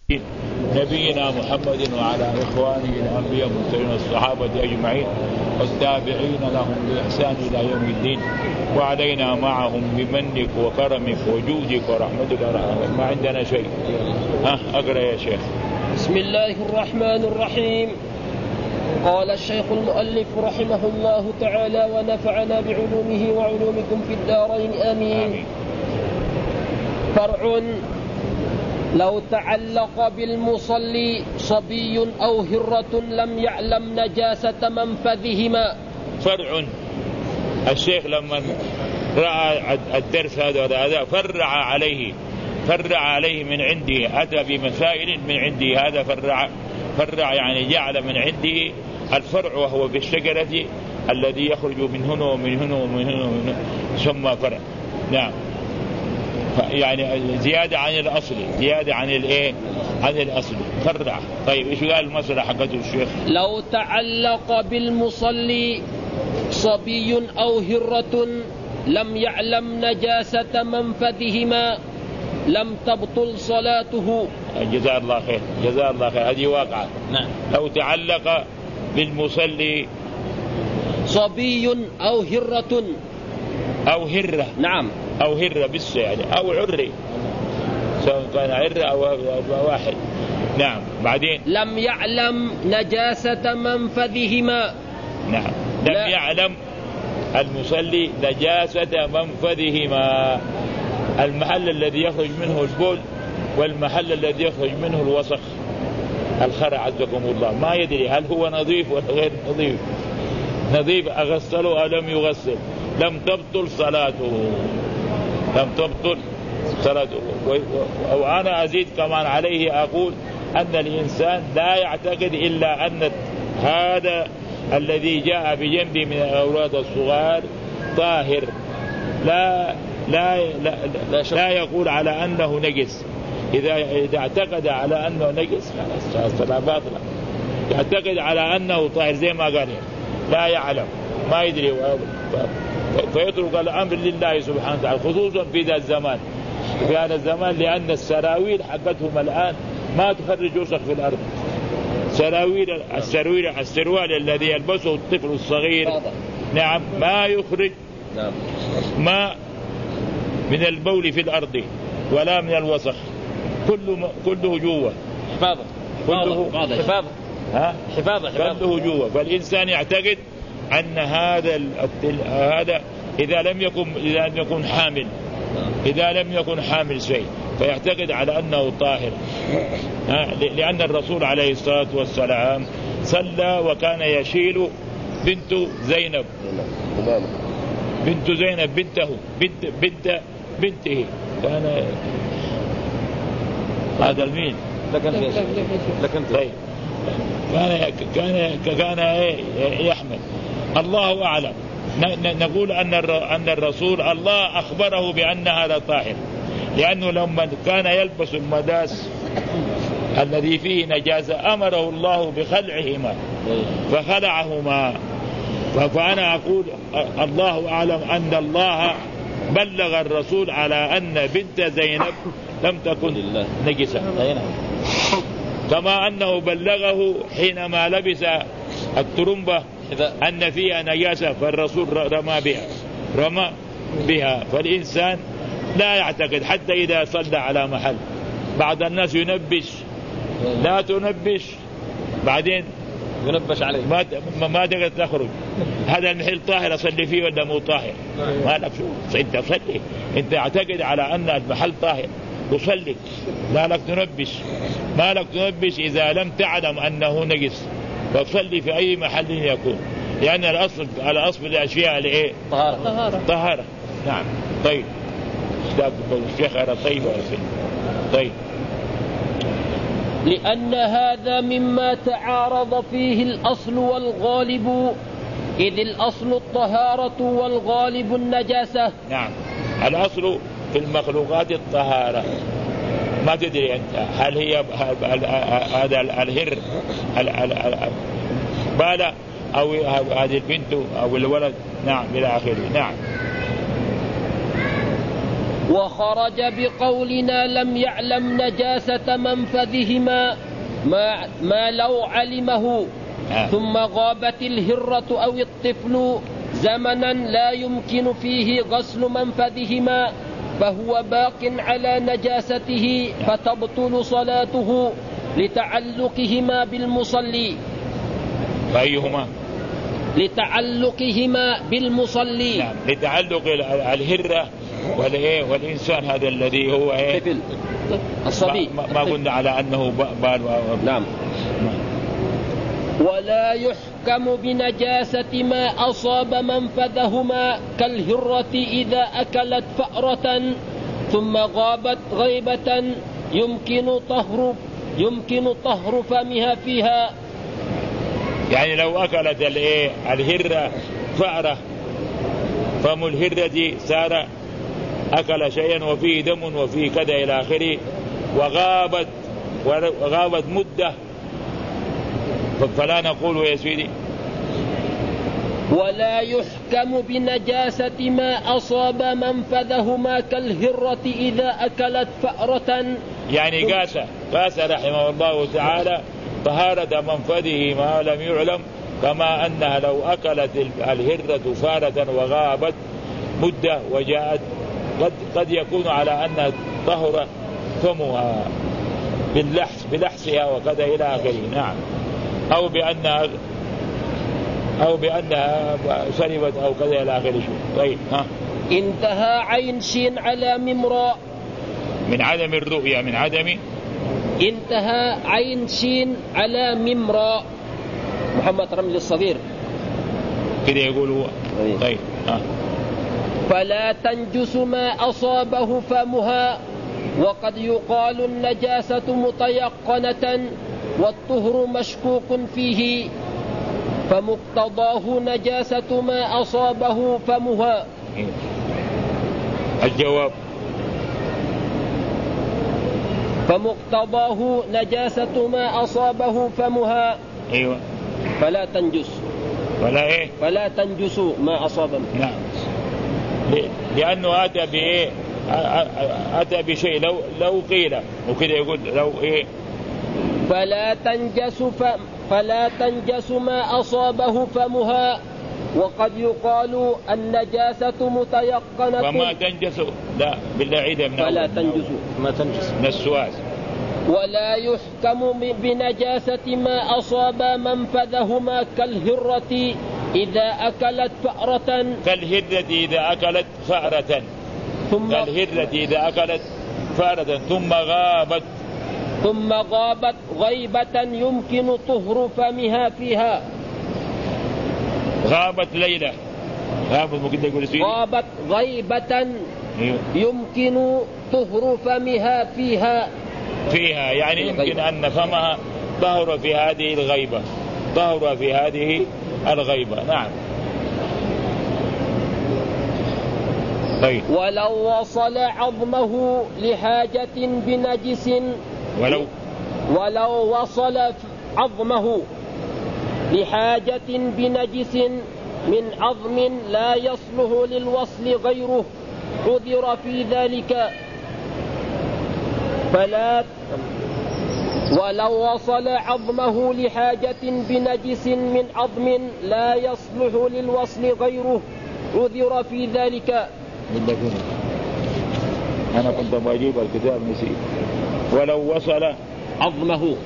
نبينا محمد وعلى إخوانه الأنبياء والمرسلين والصحابة أجمعين والتابعين لهم بإحسان إلى يوم الدين، وعلينا معهم بمنك وكرمك وجودك ورحمتك. ما عندنا شيء. أقرأ يا شيخ. بسم الله الرحمن الرحيم. قال الشيخ المؤلف رحمه الله تعالى ونفعنا بعلومه وعلومكم في الدارين آمين. فرع: لو تعلق بالمصلي صبي أو هرة لم يعلم نجاسة منفذهما. فرع: الشيخ لما رأى الدرس هذا فرع عليه من عنده، أتى بمسائل من عنده. هذا فرع يعني جعل من عنده الفرع، وهو بالشجرة الذي يخرج من هنا ومن هنا ومن هنا ومن هنا ثم فرع. نعم، يعني زيادة عن الأصل، زيادة عن الأصل فرع. طيب إيش قال المسألة حقته الشيخ؟ لو تعلق بالمصلي صبي أو هرة لم يعلم نجاسة منفذهما لم تبطل صلاته. جزاه الله خير، جزاه الله خير. هذه واقعة. نعم. لو تعلق بالمصلي صبي أو هرة أو هرة. نعم. أو هرة بس يعني، أو عري، سواء كان عرة أو واحد. نعم. بعدين لم يعلم نجاسة منفذهما. نعم، لم يعلم المصلي نجاسة منفذهما، المحل الذي يخرج منه البول والمحل الذي يخرج منه الوسخ، الخرع عزكم الله. ما يدري هل هو نظيف ولا غير نظيف، نظيف أغسله أو لم يغسل، لم تبطل صلاته، لم تبطل صلاته. وأنا أزيد كمان عليه أقول أن الإنسان لا يعتقد إلا أن هذا الذي جاء بجنبه من الأولاد الصغار طاهر، لا يقول على أنه نجس. إذا اعتقد على أنه نجس خلاص الصلاة باطلة. يعتقد على أنه طاهر زي ما قال، لا يعلم، ما يدري، فيترك الأمر لله سبحانه وتعالى، خصوصا في ذا الزمان، في هذا الزمان، لأن السراويل حقتهم الآن ما تخرج وسخ في الأرض. السروال الذي يلبسه الطفل الصغير نعم ما يخرج ما من البول في الأرض ولا من الوسخ، كله جوا، كله جوا. فالإنسان يعتقد أن هذا إذا لم يكن حامل شيء فيعتقد على أنه طاهر، لأن الرسول عليه الصلاة والسلام صلى وكان يشيل بنت زينب بنته كان هذا المين طيب كان يحمل. الله أعلم. نقول أن الرسول الله أخبره بأن هذا طاهر، لأنه لما كان يلبس المداس الذي فيه نجاسة أمره الله بخلعهما فخلعهما. فأنا أقول الله أعلم أن الله بلغ الرسول على أن بنت زينب لم تكن نجسة، كما أنه بلغه حينما لبس الترمبة أن فيها نجاسة فالرسول رمى بها. فالإنسان لا يعتقد حتى إذا صلى على محل. بعض الناس ينبش، لا تنبش، بعدين ينبش عليه ما تقدر تخرج. هذا المحل طاهر أصلي فيه ولا مو طاهر؟ ما لك شو، أنت صلي، أنت اعتقد على أن المحل طاهر وصلي، لا لك تنبش، ما لك تنبش إذا لم تعلم أنه نجس، فصلي في أي محل يكون، لأن الأصل الأشياء الإيه؟ طهارة. نعم. طيب الشيخ أنا طيب طيب. لأن هذا مما تعارض فيه الأصل والغالب، إذ الأصل الطهارة والغالب النجاسة. نعم، الأصل في المخلوقات الطهارة. ما تدري أنت هل هي هذا الهر بالة أو هذه البنت أو الولد. نعم إلى آخره. نعم. وخرج بقولنا لم يعلم نجاسة منفذهما ما لو علمه ثم غابت الهرة أو الطفل زمنا لا يمكن فيه غسل منفذهما فهو باق على نجاسته فتبطل صلاته لتعلقهما بالمصلي. فأيهما؟ لتعلقهما بالمصلي. نعم، لتعلق الهرة والإنسان هذا الذي هو طفل الصبي. ما قلنا على أنه بال. نعم. ولا يحكم بنجاسة ما أصاب منفذهما كالهرة إذا أكلت فأرة ثم غابت غيبة يمكن طهر فمها فيها. يعني لو أكلت الهرة فأرة، فم الهرة صار أكل شيئا وفيه دم وفيه كذا إلى آخره، وغابت مدة، فلا نقول يا سيدي. ولا يحكم بنجاسة ما أصاب منفذهما كالهرة إذا أكلت فأرة. يعني قاس رحمه الله تعالى طهارة منفذه ما لم يعلم، كما أنها لو أكلت الهرة فارة وغابت مدة وجاءت قد يكون على أنها طهر فمها بلحسها وكذا إلى آخره. نعم، أو بأنها شربت أو كذا إلى آخره. طيب انتهى عين شين على ممراء من عدم الرؤية، من عدم. انتهى عين شين على ممراء محمد رمل الصغير كده يقول هو. طيب فلا تنجس ما أصابه فمها، وقد يقال النجاسة متيقنة والطهر مشكوك فيه، فمقتضاه نجاسة ما أصابه فمها. الجواب فمقتضاه نجاسة ما أصابه فمها. أيوة. فلا تنجس فلا تنجس ما أصابه. نعم، لأنه أتى بشيء لو قيل وكذا يقول لو فلا تنجس ما أصابه فمها، وقد يقال النجاسة متيقنة. فما تنجس، لا بالله عيدا من فلا تنجس ما تنجس من السواس. ولا يحكم بنجاسة ما أصاب منفذهما كالهرة إذا أكلت فأرة. كالهرة إذا أكلت فأرة. كالهرة إذا أكلت فأرة ثم غابت غيبة يمكن طهر فمها فيها. غابت ليلة، غابت غيبة يمكن طهر فمها فيها. يعني يمكن أن فمها طهر في هذه الغيبة، طهر في هذه الغيبة. نعم. طيب. ولو وصل عظمه لحاجة بنجس، ولو وصل عظمه لحاجة بنجس من عظم لا يصلح للوصل غيره عذر في ذلك. ولو وصل عظمه لحاجة بنجس من عظم لا يصلح للوصل غيره عذر في ذلك. أنا كنت بجيب الكتاب نسيت. ولو وصل عظمه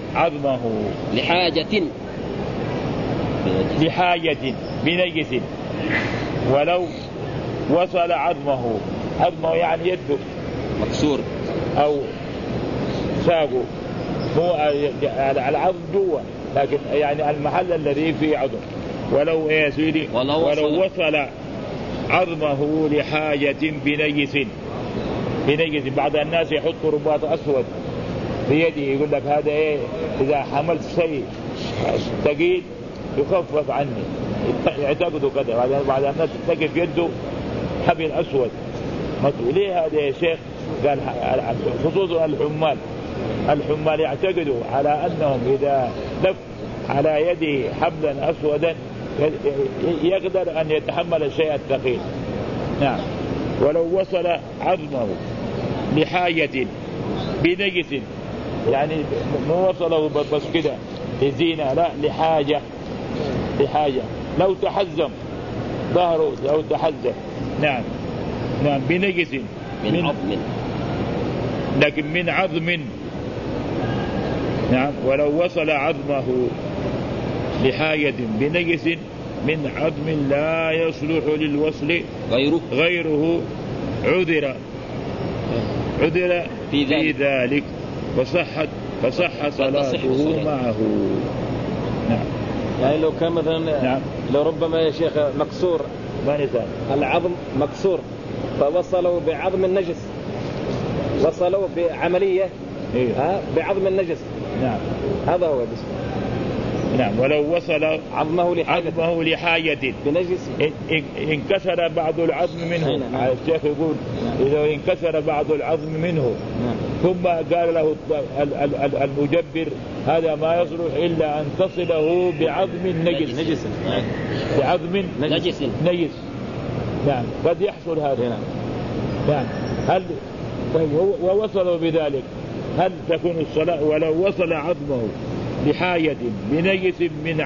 لحاجة بنجس، ولو وصل عظمه يعني يده مكسور أو ساقه، مو العظم جوا لكن يعني المحل الذي فيه عظم. ولو يا سيدي ولو وصل عظمه لحاجة بنجس. بعض الناس يحط رباط أسود في يده، يقول لك هذا إذا حملت شيء ثقيل يخفف عني، يعتقدوا كذا. بعض الناس تقف يده حبل أسود. ليه هذا يا شيخ؟ قال خصوصا الحمال يعتقدوا على أنهم إذا لف على يده حبلا أسودا يقدر أن يتحمل الشيء الثقيل. نعم. ولو وصل عظمه لحاجة بنجس، يعني ما وصله بس كده لزينة، لا لحاجة لو تحزم ظهره، لو تحزم نعم بنجس من عظم، لكن من عظم نعم. ولو وصل عظمه لحاجة بنجس من عظم لا يصلح للوصل غيره عذر في ذلك فصح صلاته معه. نعم. يعني لو كان مثلا نعم. لو ربما يا شيخ مكسور العظم مكسور فوصلوا بعظم النجس، وصلوا بعملية بعظم النجس. نعم هذا هو بس. نعم. ولو وصل عظمه لحاجة بنجس انكسر بعض العظم منه. الشيخ يقول إذا انكسر بعض العظم منه ثم قال له المجبر هذا ما يصلح إلا أن تصله بعظم نجس. بعظم نجس. نعم قد يحصل هذا. نعم. هل طيب ووصلوا بذلك هل تكون الصلاة؟ ولو وصل عظمه لحاجة بنجس من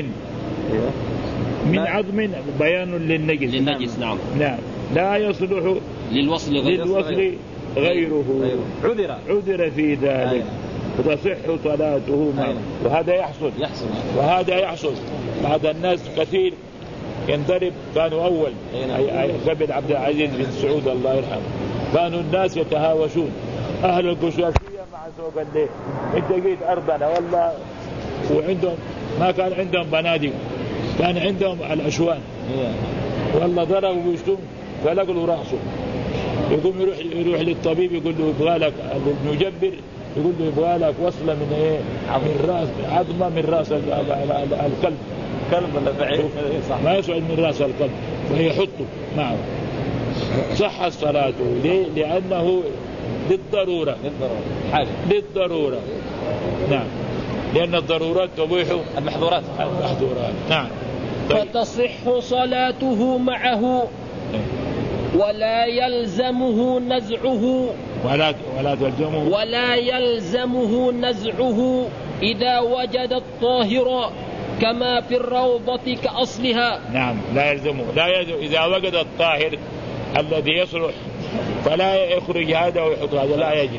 عظم بيان للنجس. نعم لا يصلح للوصل غيره عذر في ذلك فتصح صلاته معه. وهذا يحصل بعض الناس كثير ينضرب. كانوا أول قبل عبد العزيز بن سعود الله يرحمه كانوا الناس يتهاوشون أهل القشاشية مع سوق الليل، انت جيت أرضنا والله، وعندهم ما كان عندهم بنادق، كان عندهم الأشوان، والله ضربوا ويشتم فلقوا رأسه، يقوم يروح للطبيب يقول له يبغى لك المجبر، يقول له يبغى لك وصلة من ايه من راس عظمة من راس القلب ولا بعير ما يسعد من راس القلب فيحطه معه. صح صلاته. ليه؟ لأنه للضرورة. نعم. لأن الضرورات تبيح المحظورات. نعم. فتصح صلاته معه ولا يلزمه نزعه ولا يلزمه نزعه إذا وجد الطاهر كما في الروضة كأصلها. نعم لا يلزمه إذا وجد الطاهر الذي يصلح فلا يخرج هذا ويحط هذا، لا يجب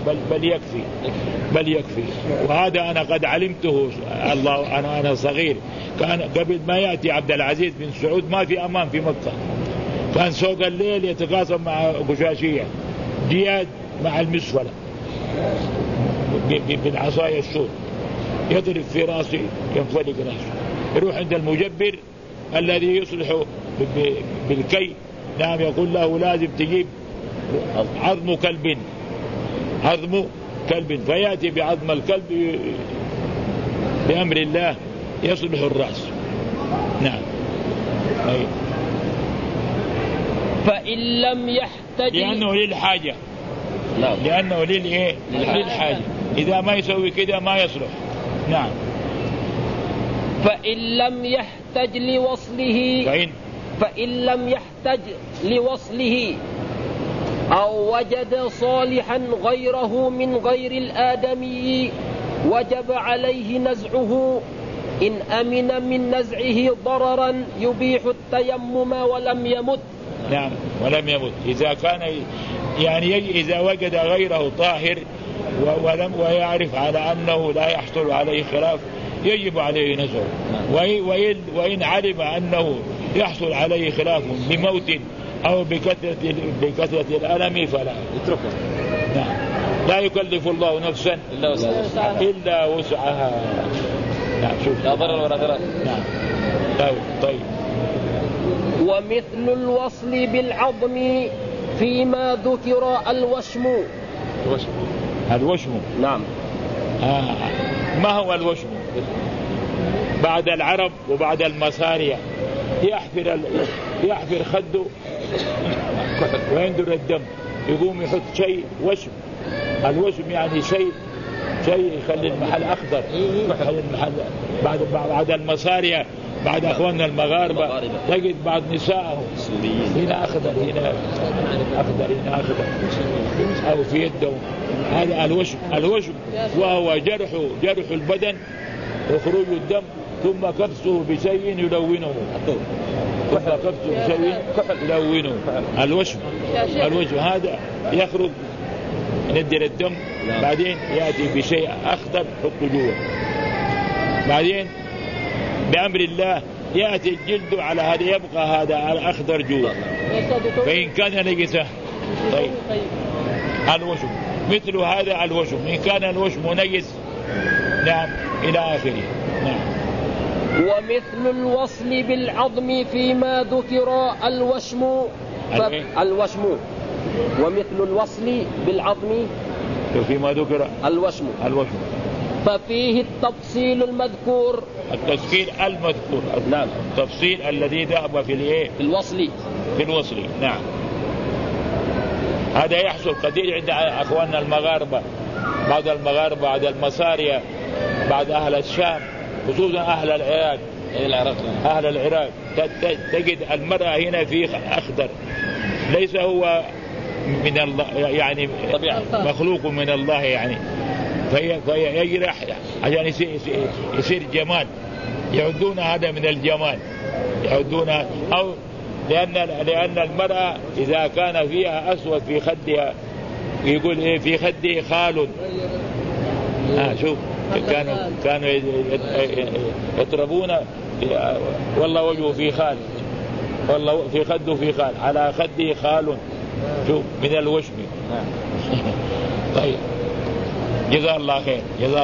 بل يكفي. وهذا أنا قد علمته الله أنا صغير، كان قبل ما يأتي عبد العزيز بن سعود ما في أمان في مكة، كان سوق الليل يتقاسم مع قشاشية جياد مع المسفلة بالعصاية السود، يضرب في راسي ينفلق راسه، يروح عند المجبر الذي يصلح بالكي. نعم يقول له لازم تجيب عظم كلب فيأتي بعظم الكلب بأمر الله يصلح الرأس. نعم. فإن لم يحتج لأنه للحاجة. لأنه للحاجة. إذا ما يسوي كده ما يصلح. نعم. فإن لم يحتج لوصله أو وجد صالحا غيره من غير الآدمي وجب عليه نزعه إن أمن من نزعه ضررا يبيح التيمم ولم يمت. نعم ولم يمت. إذا كان يعني إذا وجد غيره طاهر ويعرف على أنه لا يحصل عليه خلاف يجب عليه نزعه. وإن علم أنه يحصل عليه خلاف بموت أو بكثرة الألم فلا يتركه. نعم. لا يكلف الله نفسا إلا وسعها. نعم. شوف لا ضرر ولا ضرر. نعم. طيب. ومثل الوصل بالعظم فيما ذكر الوشم. نعم. ما هو الوشم؟ بعد العرب وبعد المسارية يحفر خده ويندر الدم، يقوم يحط شيء وشم. الوشم يعني شيء يخلي المحل أخضر، يخلي المحل بعد المسارية بعد أخواننا المغاربة تجد بعض نسائهم هنا أخضر هنا أخضر هنا أخضر أو في يدهم، هذا الوشم وهو جرح البدن وخروج الدم ثم كبسه بشيء يلونه، ثم كبسه بشيء يلونه. الوشم هذا يخرج ندر الدم، بعدين يأتي بشيء أخضر حطه جوا، بعدين بأمر الله يأتي الجلد على هذا يبقى هذا الأخضر جوا، فإن كان نجسة طيب الوشم مثل هذا الوشم، إن كان الوشم نجس نعم إلى آخره. نعم. ومثل الوصل بالعظم فيما ذكر الوشم ومثل الوصل بالعظم فيما ذكر الوشم ففيه التفصيل المذكور، التفصيل المذكور. نعم. التفصيل الذي ذهب في الوصل. نعم. هذا يحصل كثير عند أخواننا المغاربة، بعض المغاربة بعض المصارية بعض أهل الشام خصوصا أهل العراق تجد المرأة هنا في أخضر، ليس هو من الله يعني مخلوق من الله يعني، فهي يجرح عشان يصير جمال، يعدون هذا من الجمال، يعدون أو لأن المرأة إذا كان فيها أسود في خدها يقول إيه في خدي خال. شوف كانوا يضربون والله وجهه في خال، والله في خده في خال، على خده خال، شوف من الوشم. طيب جزاه الله خير.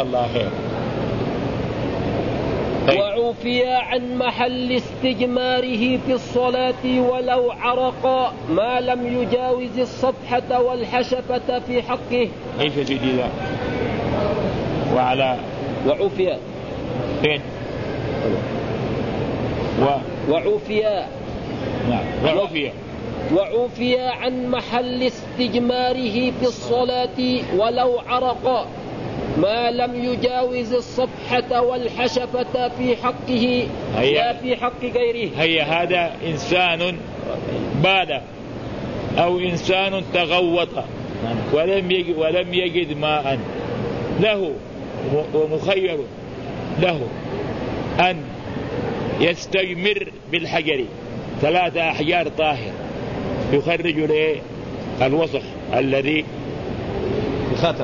طيب. وعفي عن محل استجماره في الصلاة ولو عرق ما لم يجاوز الصفحة والحشفة في حقه. ايش يا سيدي ذا؟ وعفي فين؟ وعفي. نعم. وعفي عن محل استجماره في الصلاة ولو عرق ما لم يجاوز الصفحة والحشفة في حقه لا في حق غيره. هذا إنسان بال أو إنسان تغوط ولم يجد ماء، له ومخير له أن يستجمر بالحجر 3 أحجار طاهر يخرج له الوسخ الذي الخاتم.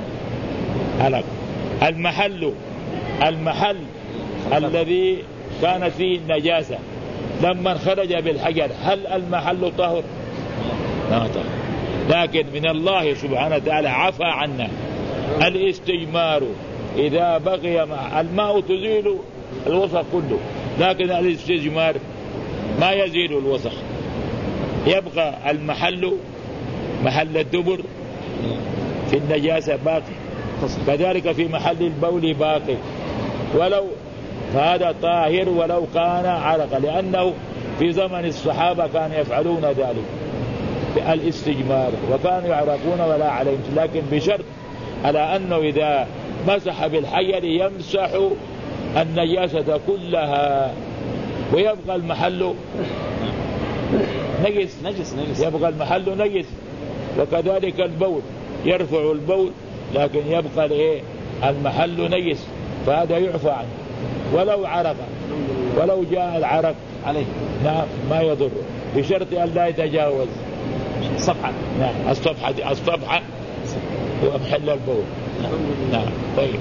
المحل الذي كانت فيه النجاسة لما خرج بالحجر هل المحل طهر؟ لا طهر، لكن من الله سبحانه وتعالى عفى عنا. الاستجمار إذا بقي الماء تزيل الوسخ كله، لكن الاستجمار ما يزيل الوسخ، يبقى محل الدبر في النجاسة باقي، كذلك في محل البول باقي، فهذا طاهر ولو كان عرق، لأنه في زمن الصحابة كانوا يفعلون ذلك الاستجمار وكانوا يعرقون ولا عليهم، لكن بشرط على أنه إذا مسح بالحجر يمسح النجاسة كلها ويبقى المحل نجس. يبقى المحل نجس. وكذلك البول يرفع البول لكن يبقى المحل نجس، فهذا يعفى عنه ولو عرق، ولو جاء العرق عليه نعم ما يضر، بشرط أن لا يتجاوز الصفحة. نعم الصفحة ومحل البول. نعم. طيب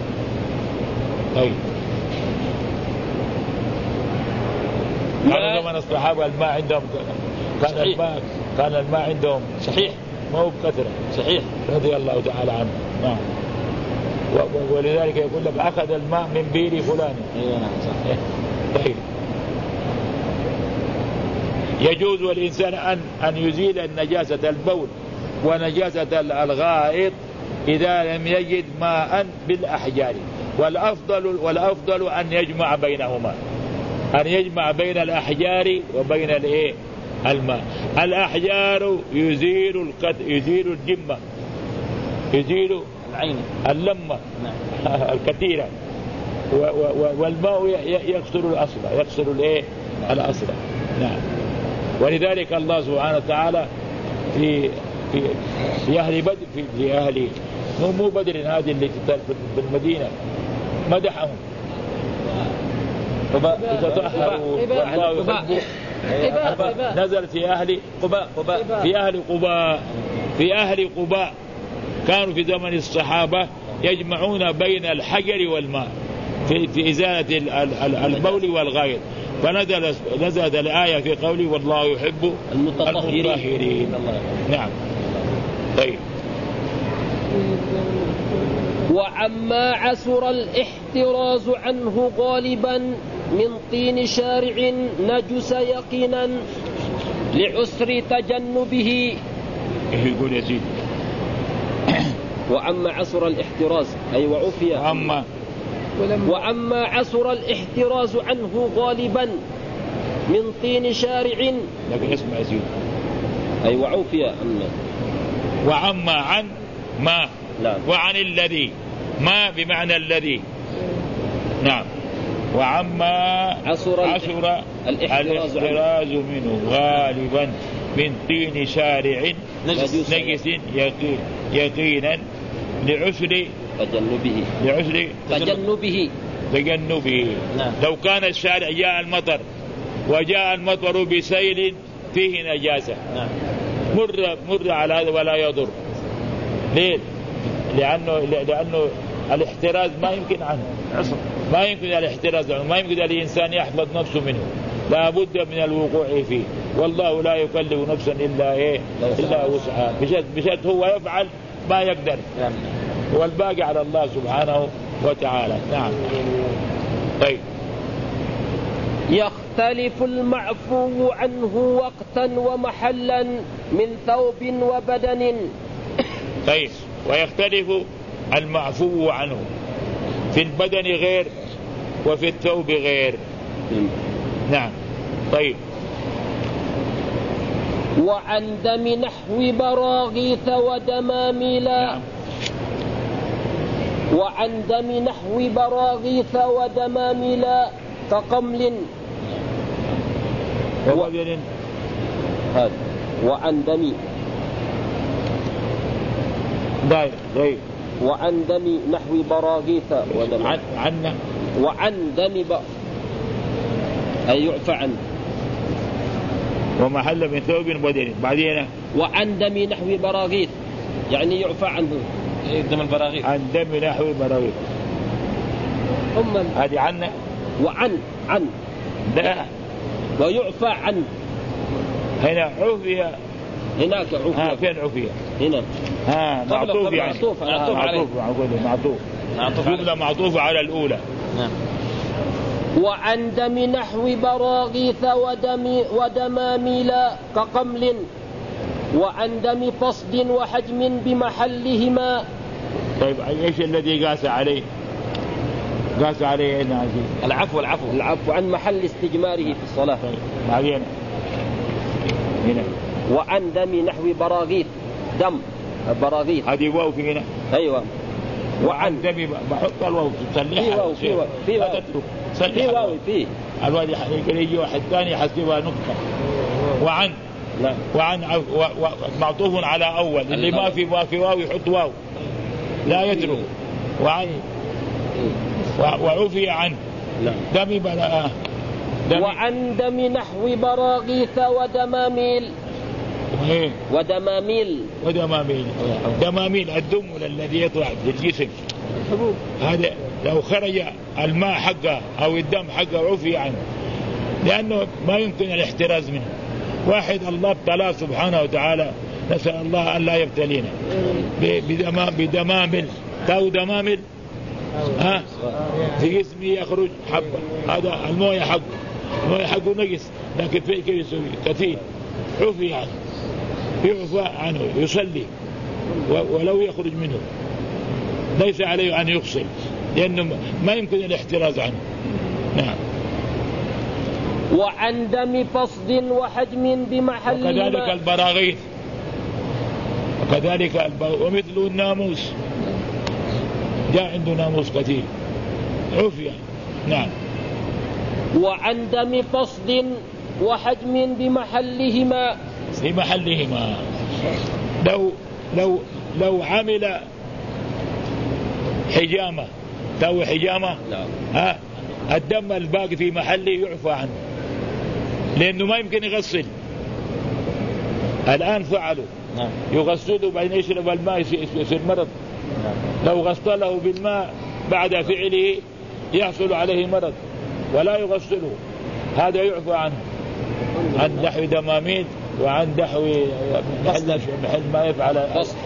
كان زمن الصحابة الماء عندهم كان الماء عندهم صحيح ما هو بكثرة، صحيح رضي الله تعالى عنه. نعم. ولذلك يقول لك أخذ الماء من بير فلان. طيب يجوز للإنسان أن يزيل النجاسة البول ونجاسة الغائط إذا لم يجد ماء بالأحجار، والأفضل أن يجمع بينهما، أن يجمع بين الأحجار وبين الماء. الأحجار يزيل الجمة، يزيل العين اللمة الكثيرة، والماء يكسر الأصل، يكسر الأصغر. نعم. ولذلك الله سبحانه وتعالى في أهل بدر في أهل مو بدر هذه اللي في المدينة مدحهم تطهروا والله يحب. نزل في أهل قباء في أهل قباء كانوا في زمن الصحابة يجمعون بين الحجر والماء في إزالة البول والغائط، فنزلت الآية في قوله والله يحب المطهرين. نعم. طيب. وعما عسر الاحتراز عنه غالبا من طين شارع نجس يقينا لعسر تجنبه. يقول يزيد وعما عسر الاحتراز أي وعفي وعما عسر الاحتراز عنه غالبا من طين شارع، لكن اسمع يزيد أي وعفي وعما عن ما. نعم. وعن الذي ما بمعنى الذي. نعم. وعما عسر الاحتراز منه غالبا من طين شارع نجس يقينا لعسر تجنبه. نعم. لو كان الشارع جاء المطر وجاء المطر بسيل فيه نجاسة، نعم. مر على هذا ولا يضر. ليه؟ لأنه الاحتراز ما يمكن عنه، ما يمكن الاحتراز عنه، ما يمكن الإنسان يحفظ نفسه منه، لا بد من الوقوع فيه. والله لا يكلف نفسا إلا وسعها، بشرط هو يفعل ما يقدر، والباقي على الله سبحانه وتعالى. نعم. طيب. يختلف المعفو عنه وقتا ومحلا من ثوب وبدن. طيب. ويختلف المعفو عنه في البدن غير وفي الثوب غير. نعم. طيب. وعن دم نحو براغيث ودماميلا. نعم. وعن دم نحو براغيث ودماميلا كقمل وعن دم طيب. وعن دم نحو براغيث وعن دم أي يعفى عنه ومحل من ثوب بدن. بعدين وعن دم نحو براغيث يعني يعفى عنه دم البراغيث. عن دم نحو براغيث هذه عنا. وعن لا ويعفى عنه. هنا عفية، هناك عفية. فين عفية؟ هنا معطوف يعني معطوف جملة معطوفة على الأولى. نعم. وعن دم نحو براغيث ودماميلا كقمل وعن دم فصد وحجم بمحلهما. طيب ايش الذي قاس عليه هنا عزيز؟ العفو عن محل استجماره في الصلاة. طيب. بعدين هنا وعن دم نحو براغيث دم براغيث هذه واو في هنا. أيوة. وعن دم بحط الواو تصليها في واو في الواد يجي واحد ثاني يحسبها نقطة. وعن لا. وعن معطوف على أول اللي ما في واو يحط واو لا يترك. وعن وعفي عنه دم بلاء. وعن دم نحو براغيث ودماميل الدم الذي يطلع في الجسم هذا لو خرج الماء حقه أو الدم حقه عفي عنه، لأنه ما يمكن الاحتراز منه. واحد الله ابتلاه سبحانه وتعالى، نسأل الله أن لا يبتلينا بدمامل أو دمامل في جسمه يخرج حبة، هذا المويه حقه نجس، لكن كيف يسوي؟ كثير عفي عنه، يعفى عنه يصلي ولو يخرج منه، ليس عليه أن يغسل لأنه ما يمكن الاحتراز عنه. نعم. وعن دم فصد وحجم بمحل وكذلك البراغيث ومثل الناموس، جاء عنده ناموس كثير عفية. نعم. وعن دم فصد وحجم بمحلهما. بمحلهما. لو عمل حجامة تو حجامة الدم الباقي في محله يعفى عنه لأنه ما يمكن يغسل. الآن فعلوا يغسله بعدين يشرب الماء يصير مرض. لو غسله بالماء بعد فعله يحصل عليه مرض ولا يغسله. هذا يعفى عنه عن دحو دماميد وعن دحو محل ما يفعل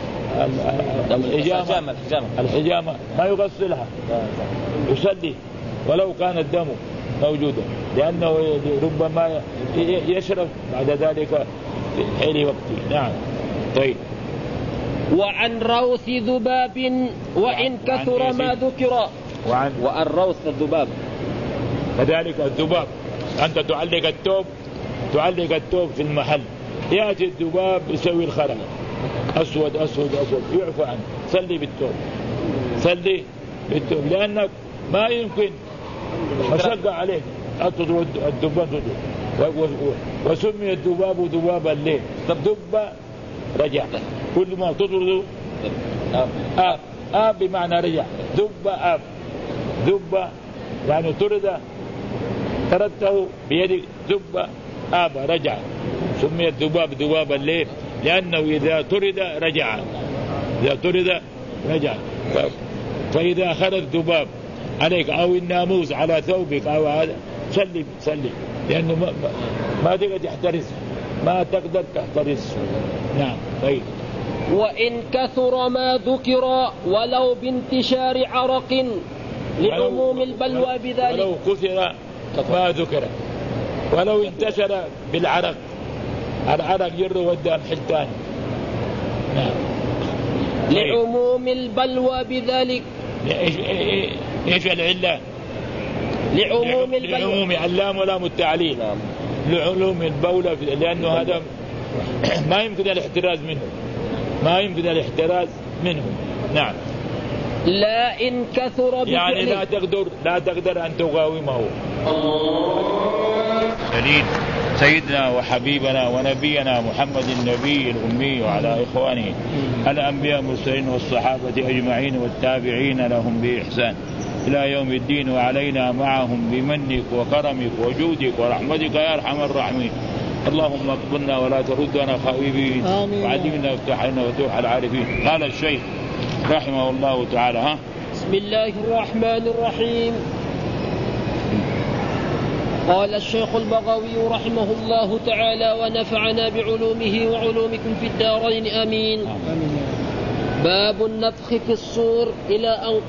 الحجامة ما يغسلها يصلي ولو كان الدم موجودا لأنه ربما يشرب بعد ذلك حين وقته. نعم. طيب. وعن روث ذباب وإن كثر ما ذكر. وعن روث الذباب كذلك الذباب أنت تعلق الثوب في المحل يأتي الذباب يسوي الخرق أسود يعفى عنه. صلي بالثوب لأنك ما يمكن مشقة عليك أتضرب الذباب وسمي الذباب ذباب الليل. دب رجع كل ما تطرد آب بمعنى رجع. ذب يعني طردته بيدك ذب آب رجع. سمي الذباب ذباب الليل لأنه إذا طرد رجع. فإذا خرج الذباب عليك أو الناموس على ثوبك أو هذا سلي لأنه ما تقدر تحترس. نعم. طيب. وإن كثر ما ذكر ولو بانتشار عرق لعموم البلوى بذلك. ولو كثر ما ذكر ولو انتشر بالعرق العرق يره ودام حلتان. نعم. لعموم البلوى بذلك. ايش العلة؟ لعموم اللام ولام التعليل. لعموم البولة لأنه هذا ما يمكن الاحتراز منه. نعم. لا إن كثر يعني لا تقدر أن تقاومه. سيدنا وحبيبنا ونبينا محمد النبي الأمي وعلى إخوانه الأنبياء المرسلين والصحابة أجمعين والتابعين لهم بإحسان إلى يوم الدين وعلينا معهم بمنك وكرمك وجودك ورحمتك يا أرحم الراحمين. اللهم اقبلنا ولا تردنا خائبين وعلمنا وافتح لنا وفتوح العارفين. قال الشيخ رحمه الله تعالى بسم الله الرحمن الرحيم. قال الشيخ البغوي رحمه الله تعالى ونفعنا بعلومه وعلومكم في الدارين آمين. باب النفخ في الصور إلى أن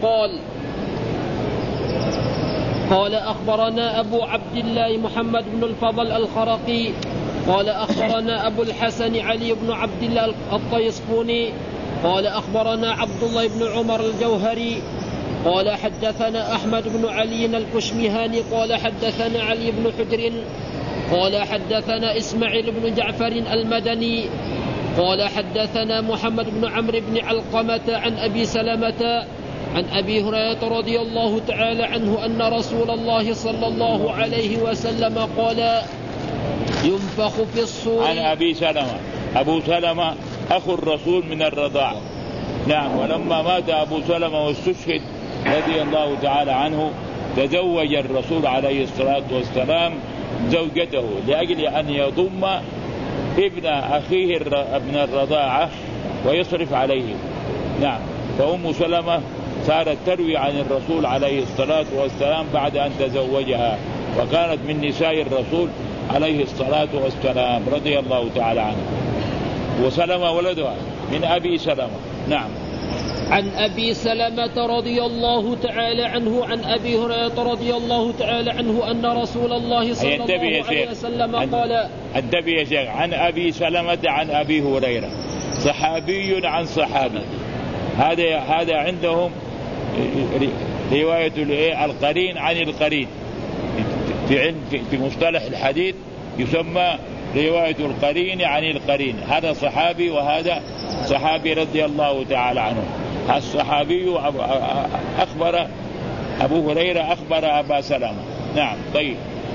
قال أخبرنا أبو عبد الله محمد بن الفضل الخرقي قال أخبرنا أبو الحسن علي بن عبد الله الطيسفوني قال أخبرنا عبد الله بن عمر الجوهري قال حدثنا أحمد بن علي الكشمهاني قال حدثنا علي بن حجر قال حدثنا إسماعيل بن جعفر المدني قال حدثنا محمد بن عمرو بن علقمة عن أبي سلمة عن أبي هريرة رضي الله تعالى عنه أن رسول الله صلى الله عليه وسلم قال ينفخ في الصور. عن أبي سلمة. أبو سلمة أخو الرسول من الرضاعة. نعم. ولما مات أبو سلمة واستشهد رضي الله تعالى عنه تزوج الرسول عليه الصلاة والسلام زوجته لأجل أن يضم ابن أخيه ابن الرضاعة ويصرف عليه. نعم. فأم سلمة صارت تروي عن الرسول عليه الصلاة والسلام بعد أن تزوجها وكانت من نساء الرسول عليه الصلاة والسلام رضي الله تعالى عنه. وسلمة ولدها من أبي سلمة. نعم. عن أبي سلمة رضي الله تعالى عنه عن أبي هريرة رضي الله تعالى عنه أن رسول الله صلى الله عليه وسلم قال. انتبه يا شيخ. عن أبي سلمة عن أبي هريرة صحابي عن صحابي. هذا عندهم رواية القرين عن القرين في مصطلح الحديث يسمى رواية القرين عن القرين. هذا صحابي وهذا صحابي رضي الله تعالى عنه. الصحابي أخبر أبو هريرة أخبر أبا سلمة. نعم. طيب.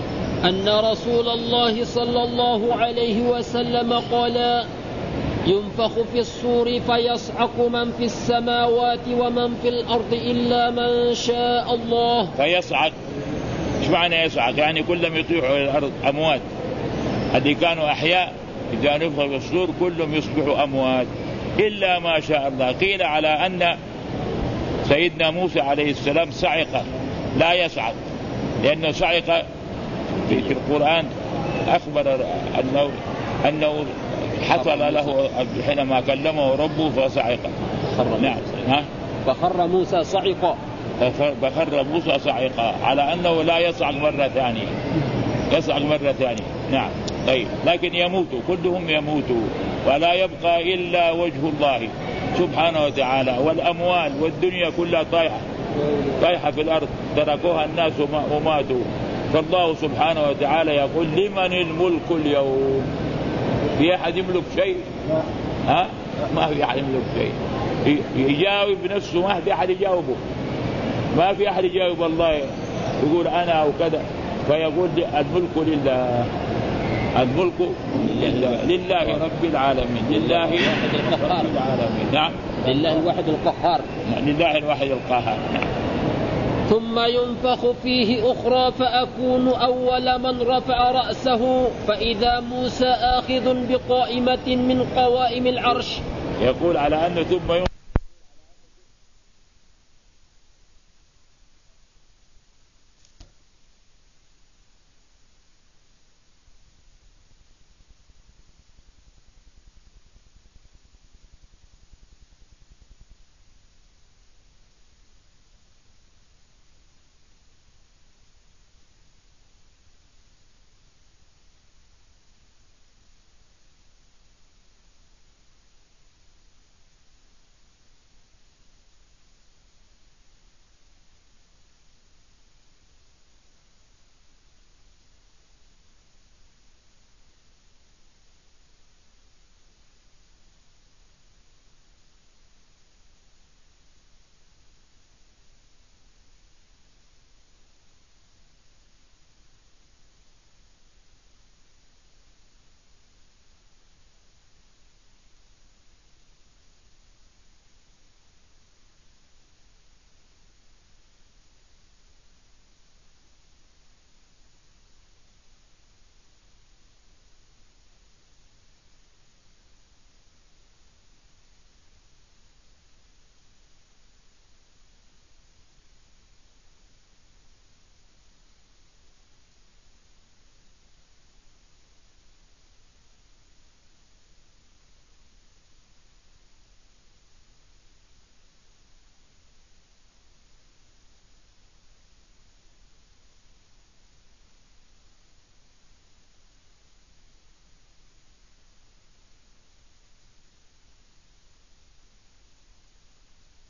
أن رسول الله صلى الله عليه وسلم قال: ينفخ في الصور فيصعق من في السماوات ومن في الأرض إلا من شاء الله. فيصعق، ايش معنى يصعق؟ يعني كلهم يطيحوا إلى الأرض أموات. هذه كانوا أحياء، إذا نفخ في الصور كلهم يصبحوا أموات إلا ما شاء الله. قيل على أن سيدنا موسى عليه السلام صعق لا يصعق، لأنه صعق في القرآن أخبر أنه حصل له حينما كلمه ربه فصعق. نعم. فخر موسى صعق، فخر موسى صعق، على أنه لا يصعق مرة ثانية، يصعق مرة ثانية. نعم. طيب، لكن يموتوا كلهم يموتوا، ولا يبقى إلا وجه الله سبحانه وتعالى، والأموال والدنيا كلها طايحة في الأرض، تركوها الناس وماتوا. فالله سبحانه وتعالى يقول: لمن الملك اليوم؟ في أحد يملك شيء؟ ما في أحد يملك شيء. يجاوب نفسه، ما في أحد يجاوبه، ما في أحد يجاوب الله، يقول أنا أو كذا، فيقول الملك لله، الملك لله رب العالمين، لله رب العالمين. نعم، لله الواحد القهار، لله الواحد القهار. ثم ينفخ فيه أخرى فأكون أول من رفع رأسه، فإذا موسى آخذ بقائمة من قوائم العرش. يقول على أنه ثم